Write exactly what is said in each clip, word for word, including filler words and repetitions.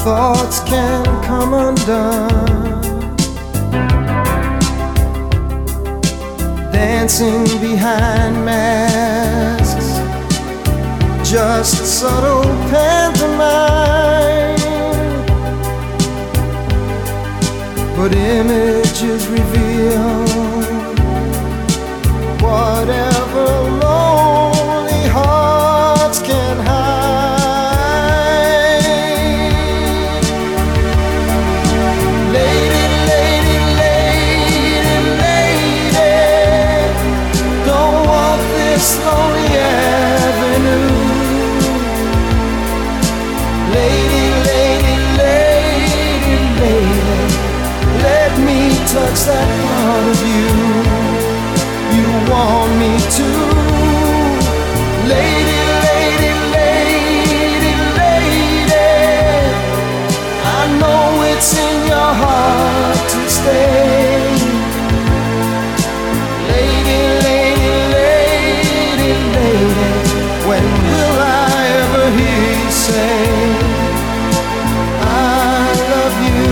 thoughts can come undone, dancing behind masks, just subtle pantomime. But images reveal whatever lonely hearts can hide. Lady, lady, lady, lady, don't walk this lonely avenue. Lady, lady, lady, lady, let me touch that part of you you want me to. Lady, lady, lady, lady, I know it's in your heart to stay. Lady, lady, lady, lady, when will I ever hear you say I love you?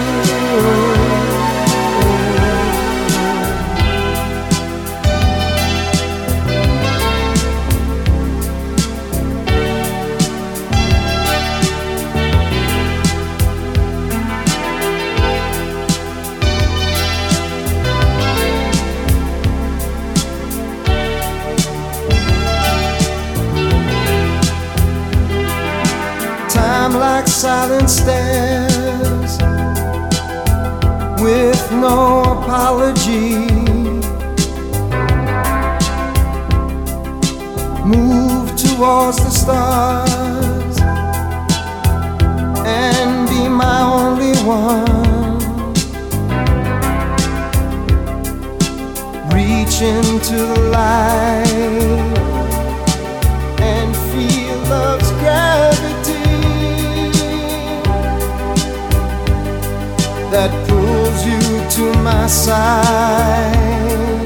Time like silent stairs, with no apology, move towards the stars and be my only one. Reach into the light and feel love's gravity that pulls you to my side.